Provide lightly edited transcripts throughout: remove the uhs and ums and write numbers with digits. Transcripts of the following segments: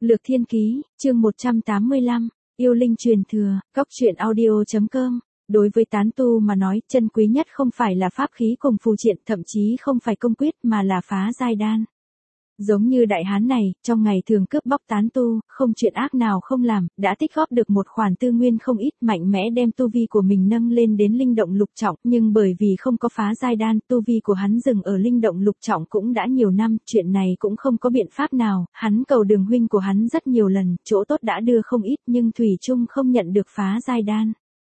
Lược Thiên Ký, chương 185, Yêu Linh truyền thừa, Cóc Truyện Audio.com. Đối với tán tu mà nói, chân quý nhất không phải là pháp khí cùng phù triện, thậm chí không phải công quyết mà là phá giai đan. Giống như đại hán này, trong ngày thường cướp bóc tán tu, không chuyện ác nào không làm, đã tích góp được một khoản tư nguyên không ít, mạnh mẽ đem tu vi của mình nâng lên đến linh động lục trọng, nhưng bởi vì không có phá giai đan, tu vi của hắn dừng ở linh động lục trọng cũng đã nhiều năm, chuyện này cũng không có biện pháp nào, hắn cầu Đường huynh của hắn rất nhiều lần, chỗ tốt đã đưa không ít nhưng thủy chung không nhận được phá giai đan.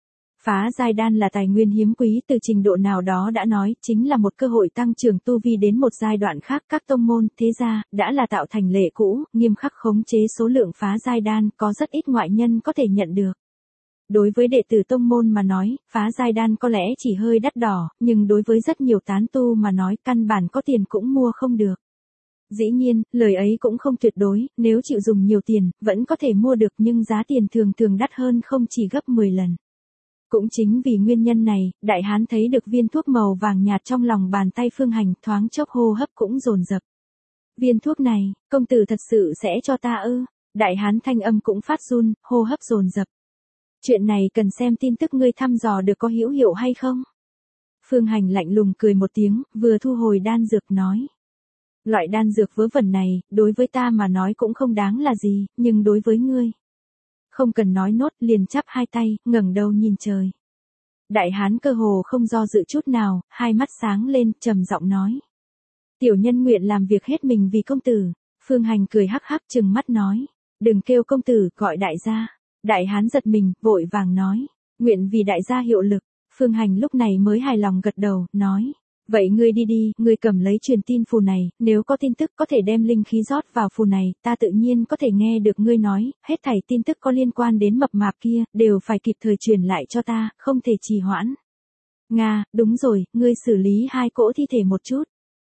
Phá giai đan là tài nguyên hiếm quý, từ trình độ nào đó đã nói, chính là một cơ hội tăng trưởng tu vi đến một giai đoạn khác. Các tông môn, thế gia, đã là tạo thành lệ cũ, nghiêm khắc khống chế số lượng phá giai đan, có rất ít ngoại nhân có thể nhận được. Đối với đệ tử tông môn mà nói, phá giai đan có lẽ chỉ hơi đắt đỏ, nhưng đối với rất nhiều tán tu mà nói, căn bản có tiền cũng mua không được. Dĩ nhiên, lời ấy cũng không tuyệt đối, nếu chịu dùng nhiều tiền, vẫn có thể mua được nhưng giá tiền thường thường đắt hơn không chỉ gấp 10 lần. Cũng chính vì nguyên nhân này, đại hán thấy được viên thuốc màu vàng nhạt trong lòng bàn tay Phương Hành, thoáng chốc hô hấp cũng dồn dập. Viên thuốc này, công tử thật sự sẽ cho ta ư? Đại hán thanh âm cũng phát run, hô hấp dồn dập. Chuyện này cần xem tin tức ngươi thăm dò được có hữu hiệu hay không? Phương Hành lạnh lùng cười một tiếng, vừa thu hồi đan dược nói. Loại đan dược vớ vẩn này, đối với ta mà nói cũng không đáng là gì, nhưng đối với ngươi. Không cần nói nốt, liền chắp hai tay, ngẩng đầu nhìn trời. Đại hán cơ hồ không do dự chút nào, hai mắt sáng lên, trầm giọng nói. Tiểu nhân nguyện làm việc hết mình vì công tử. Phương Hành cười hắc hắc trừng mắt nói. Đừng kêu công tử, gọi đại gia. Đại hán giật mình, vội vàng nói. Nguyện vì đại gia hiệu lực. Phương Hành lúc này mới hài lòng gật đầu, nói. Vậy ngươi đi đi, ngươi cầm lấy truyền tin phù này, nếu có tin tức có thể đem linh khí rót vào phù này, ta tự nhiên có thể nghe được ngươi nói, hết thảy tin tức có liên quan đến mập mạp kia, đều phải kịp thời truyền lại cho ta, không thể trì hoãn. Nga, đúng rồi, ngươi xử lý 2 cỗ thi thể một chút.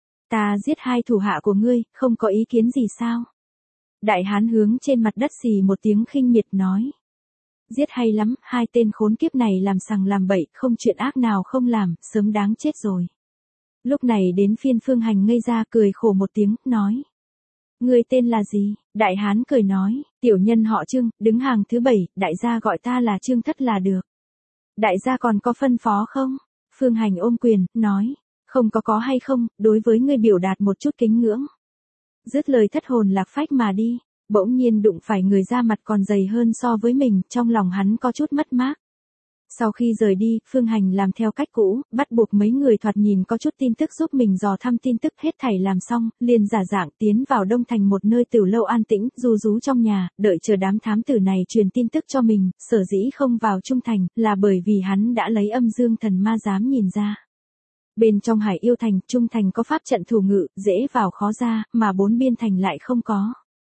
Ta giết 2 thủ hạ của ngươi, không có ý kiến gì sao? Đại hán hướng trên mặt đất xì một tiếng khinh miệt nói. Giết hay lắm, 2 tên khốn kiếp này làm sằng làm bậy, không chuyện ác nào không làm, sớm đáng chết rồi. Lúc này đến phiên Phương Hành ngây ra cười khổ một tiếng, nói. Ngươi tên là gì? Đại hán cười nói, tiểu nhân họ Trương, đứng hàng thứ 7, đại gia gọi ta là Trương Thất là được. Đại gia còn có phân phó không? Phương Hành ôm quyền, nói, không có hay không, đối với ngươi biểu đạt một chút kính ngưỡng. Dứt lời thất hồn lạc phách mà đi, bỗng nhiên đụng phải người da mặt còn dày hơn so với mình, trong lòng hắn có chút mất mát. Sau khi rời đi, Phương Hành làm theo cách cũ, bắt buộc mấy người thoạt nhìn có chút tin tức giúp mình dò thăm tin tức, hết thảy làm xong, liền giả dạng tiến vào Đông Thành một nơi tiểu lâu an tĩnh, ru rú trong nhà, đợi chờ đám thám tử này truyền tin tức cho mình, sở dĩ không vào Trung Thành, là bởi vì hắn đã lấy âm dương thần ma dám nhìn ra. Bên trong Hải Yêu Thành, Trung Thành có pháp trận thủ ngự, dễ vào khó ra, mà 4 biên thành lại không có.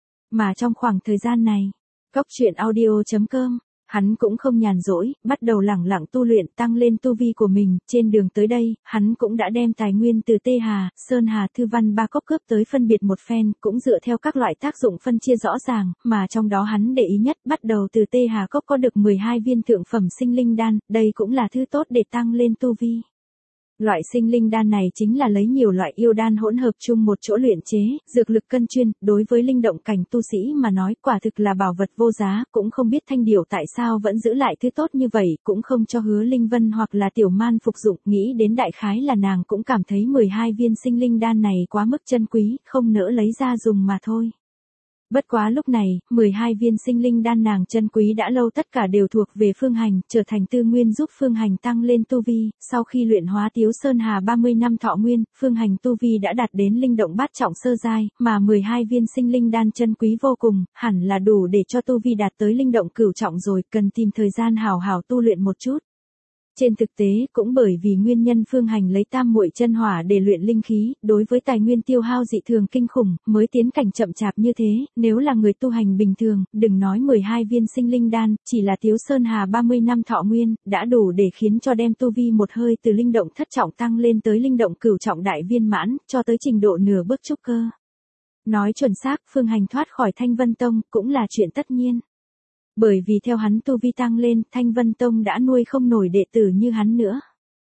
Mà trong khoảng thời gian này, Cóc Truyện Audio.com, hắn cũng không nhàn rỗi, bắt đầu lẳng lặng tu luyện tăng lên tu vi của mình, trên đường tới đây, hắn cũng đã đem tài nguyên từ Tê Hà, Sơn Hà, Thư Văn ba cốc cướp tới phân biệt một phen, cũng dựa theo các loại tác dụng phân chia rõ ràng, mà trong đó hắn để ý nhất, bắt đầu từ Tê Hà cốc có được 12 viên thượng phẩm sinh linh đan, đây cũng là thứ tốt để tăng lên tu vi. Loại sinh linh đan này chính là lấy nhiều loại yêu đan hỗn hợp chung một chỗ luyện chế, dược lực cân chuyên, đối với linh động cảnh tu sĩ mà nói quả thực là bảo vật vô giá, cũng không biết Thanh Điểu tại sao vẫn giữ lại thứ tốt như vậy, cũng không cho Hứa Linh Vân hoặc là Tiểu Man phục dụng, nghĩ đến đại khái là nàng cũng cảm thấy 12 viên sinh linh đan này quá mức chân quý, không nỡ lấy ra dùng mà thôi. Bất quá lúc này, 12 viên sinh linh đan nàng chân quý đã lâu tất cả đều thuộc về Phương Hành, trở thành tư nguyên giúp Phương Hành tăng lên tu vi, sau khi luyện hóa Tiếu Sơn Hà 30 năm thọ nguyên, Phương Hành tu vi đã đạt đến linh động bát trọng sơ giai, mà 12 viên sinh linh đan chân quý vô cùng, hẳn là đủ để cho tu vi đạt tới linh động cửu trọng rồi, cần tìm thời gian hào hào tu luyện một chút. Trên thực tế, cũng bởi vì nguyên nhân Phương Hành lấy tam muội chân hỏa để luyện linh khí, đối với tài nguyên tiêu hao dị thường kinh khủng, mới tiến cảnh chậm chạp như thế, nếu là người tu hành bình thường, đừng nói 12 viên sinh linh đan, chỉ là Tiếu Sơn Hà 30 năm thọ nguyên, đã đủ để khiến cho đem tu vi một hơi từ linh động thất trọng tăng lên tới linh động cửu trọng đại viên mãn, cho tới trình độ nửa bước trúc cơ. Nói chuẩn xác, Phương Hành thoát khỏi Thanh Vân Tông, cũng là chuyện tất nhiên. Bởi vì theo hắn tu vi tăng lên, Thanh Vân Tông đã nuôi không nổi đệ tử như hắn nữa.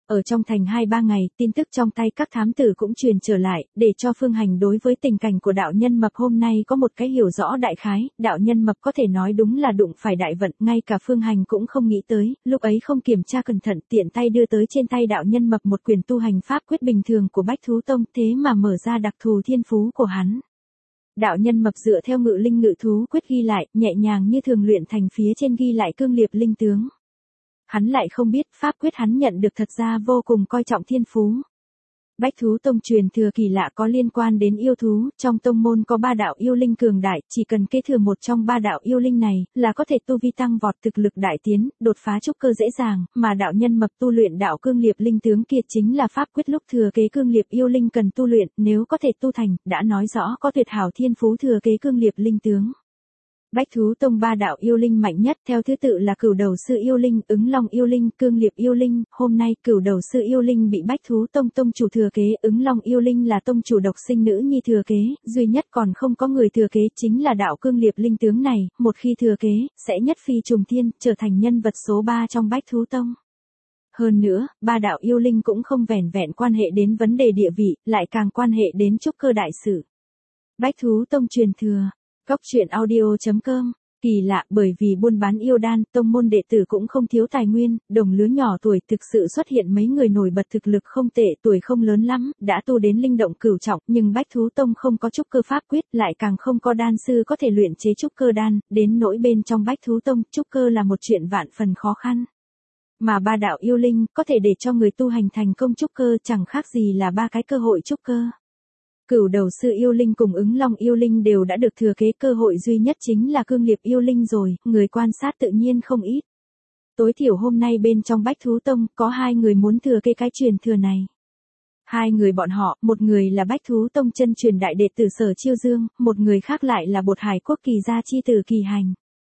Ở trong thành 2-3 ngày, tin tức trong tay các thám tử cũng truyền trở lại, để cho Phương Hành đối với tình cảnh của đạo nhân mập hôm nay có một cái hiểu rõ đại khái, đạo nhân mập có thể nói đúng là đụng phải đại vận, ngay cả Phương Hành cũng không nghĩ tới, lúc ấy không kiểm tra cẩn thận tiện tay đưa tới trên tay đạo nhân mập một quyển tu hành pháp quyết bình thường của Bách Thú Tông, thế mà mở ra đặc thù thiên phú của hắn. Đạo nhân mập dựa theo ngự linh ngự thú quyết ghi lại, nhẹ nhàng như thường luyện thành phía trên ghi lại cương liệt linh tướng. Hắn lại không biết pháp quyết hắn nhận được thật ra vô cùng coi trọng thiên phú. Bách Thú Tông truyền thừa kỳ lạ có liên quan đến yêu thú, trong tông môn có 3 đạo yêu linh cường đại, chỉ cần kế thừa một trong 3 đạo yêu linh này, là có thể tu vi tăng vọt thực lực đại tiến, đột phá trúc cơ dễ dàng, mà đạo nhân mập tu luyện đạo cương liệt linh tướng kia chính là pháp quyết lúc thừa kế cương liệt yêu linh cần tu luyện, nếu có thể tu thành, đã nói rõ có tuyệt hảo thiên phú thừa kế cương liệt linh tướng. Bách Thú Tông 3 đạo yêu linh mạnh nhất theo thứ tự là Cửu Đầu Sư yêu linh, Ứng Long yêu linh, Cương Liệt yêu linh, hôm nay Cửu Đầu Sư yêu linh bị Bách Thú Tông tông chủ thừa kế, Ứng Long yêu linh là tông chủ độc sinh nữ nhi thừa kế, duy nhất còn không có người thừa kế chính là đạo Cương Liệt linh tướng này, một khi thừa kế, sẽ nhất phi trùng thiên, trở thành nhân vật số 3 trong Bách Thú Tông. Hơn nữa, 3 đạo yêu linh cũng không vẻn vẹn quan hệ đến vấn đề địa vị, lại càng quan hệ đến trúc cơ đại sự. Bách Thú Tông truyền thừa. Góc truyện audio.com, kỳ lạ bởi vì buôn bán yêu đan, tông môn đệ tử cũng không thiếu tài nguyên, đồng lứa nhỏ tuổi thực sự xuất hiện mấy người nổi bật thực lực không tệ, tuổi không lớn lắm, đã tu đến linh động cửu trọng, nhưng Bách Thú Tông không có trúc cơ pháp quyết, lại càng không có đan sư có thể luyện chế trúc cơ đan, đến nỗi bên trong Bách Thú Tông, trúc cơ là một chuyện vạn phần khó khăn. Mà 3 đạo yêu linh, có thể để cho người tu hành thành công trúc cơ chẳng khác gì là 3 cái cơ hội trúc cơ. Cửu Đầu Sư yêu linh cùng Ứng Long yêu linh đều đã được thừa kế, cơ hội duy nhất chính là Cương Liệt yêu linh rồi, người quan sát tự nhiên không ít. Tối thiểu hôm nay bên trong Bách Thú Tông có 2 người muốn thừa kế cái truyền thừa này. 2 người bọn họ, một người là Bách Thú Tông chân truyền đại đệ tử Sở Chiêu Dương, một người khác lại là Bột Hải Quốc Kỳ gia chi tử Kỳ Hành.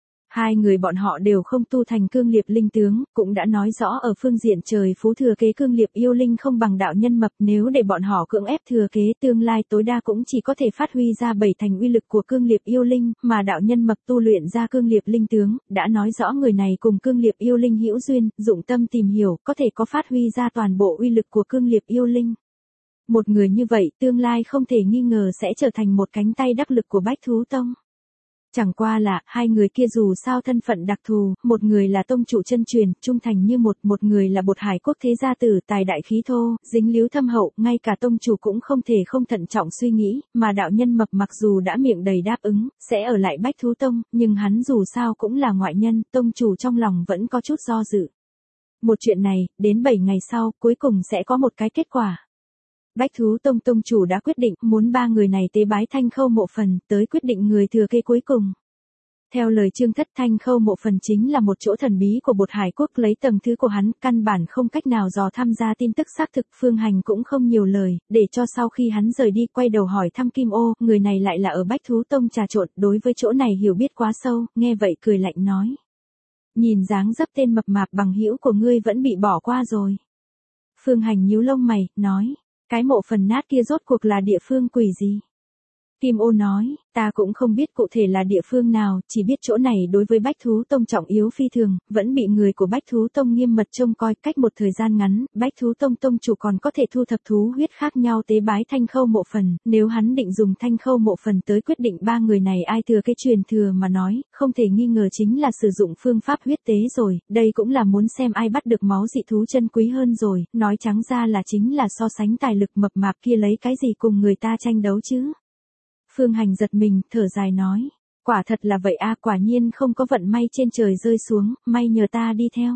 2 người bọn họ đều không tu thành cương liệt linh tướng, cũng đã nói rõ ở phương diện trời phú thừa kế cương liệt yêu linh không bằng đạo nhân mập, nếu để bọn họ cưỡng ép thừa kế tương lai tối đa cũng chỉ có thể phát huy ra 7 thành uy lực của cương liệt yêu linh, mà đạo nhân mập tu luyện ra cương liệt linh tướng, đã nói rõ người này cùng cương liệt yêu linh hữu duyên, dụng tâm tìm hiểu, có thể có phát huy ra toàn bộ uy lực của cương liệt yêu linh. Một người như vậy tương lai không thể nghi ngờ sẽ trở thành một cánh tay đắc lực của Bách Thú Tông. Chẳng qua là, 2 người kia dù sao thân phận đặc thù, một người là tông chủ chân truyền, trung thành như một người là Bột Hải Quốc thế gia tử, tài đại khí thô, dính líu thâm hậu, ngay cả tông chủ cũng không thể không thận trọng suy nghĩ, mà đạo nhân mập mặc dù đã miệng đầy đáp ứng, sẽ ở lại Bách Thú Tông, nhưng hắn dù sao cũng là ngoại nhân, tông chủ trong lòng vẫn có chút do dự. Một chuyện này, đến 7 ngày sau, cuối cùng sẽ có một cái kết quả. Bách Thú Tông tông chủ đã quyết định muốn 3 người này tế bái Thanh Khâu Mộ Phần, tới quyết định người thừa kế cuối cùng. Theo lời Trương Thất, Thanh Khâu Mộ Phần chính là một chỗ thần bí của Bột Hải Quốc, lấy tầng thứ của hắn, căn bản không cách nào dò tham gia tin tức xác thực, Phương Hành cũng không nhiều lời, để cho sau khi hắn rời đi quay đầu hỏi thăm Kim Ô, người này lại là ở Bách Thú Tông trà trộn, đối với chỗ này hiểu biết quá sâu, nghe vậy cười lạnh nói. Nhìn dáng dấp tên mập mạp bằng hữu của ngươi vẫn bị bỏ qua rồi. Phương Hành nhíu lông mày, nói. Cái mộ phần nát kia rốt cuộc là địa phương quỷ gì? Kim Ô nói, ta cũng không biết cụ thể là địa phương nào, chỉ biết chỗ này đối với Bách Thú Tông trọng yếu phi thường, vẫn bị người của Bách Thú Tông nghiêm mật trông coi, cách một thời gian ngắn, Bách Thú Tông tông chủ còn có thể thu thập thú huyết khác nhau tế bái Thanh Khâu Mộ Phần, nếu hắn định dùng Thanh Khâu Mộ Phần tới quyết định 3 người này ai thừa cái truyền thừa mà nói, không thể nghi ngờ chính là sử dụng phương pháp huyết tế rồi, đây cũng là muốn xem ai bắt được máu dị thú chân quý hơn rồi, nói trắng ra là chính là so sánh tài lực mập mạp kia lấy cái gì cùng người ta tranh đấu chứ. Phương Hành giật mình, thở dài nói. Quả thật là vậy a, quả nhiên không có vận may trên trời rơi xuống, may nhờ ta đi theo.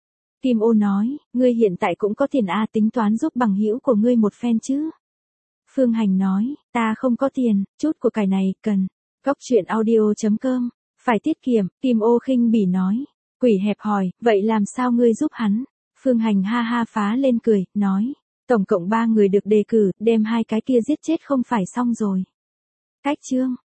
Kim Ô nói, ngươi hiện tại cũng có tiền a, tính toán giúp bằng hữu của ngươi một phen chứ. Phương Hành nói, ta không có tiền, chút của cải này, cần. Góc truyện audio.com, phải tiết kiệm, Kim Ô khinh bỉ nói. Quỷ hẹp hòi, vậy làm sao ngươi giúp hắn? Phương Hành ha ha phá lên cười, nói. Tổng cộng 3 người được đề cử, đem 2 cái kia giết chết không phải xong rồi. Cách chương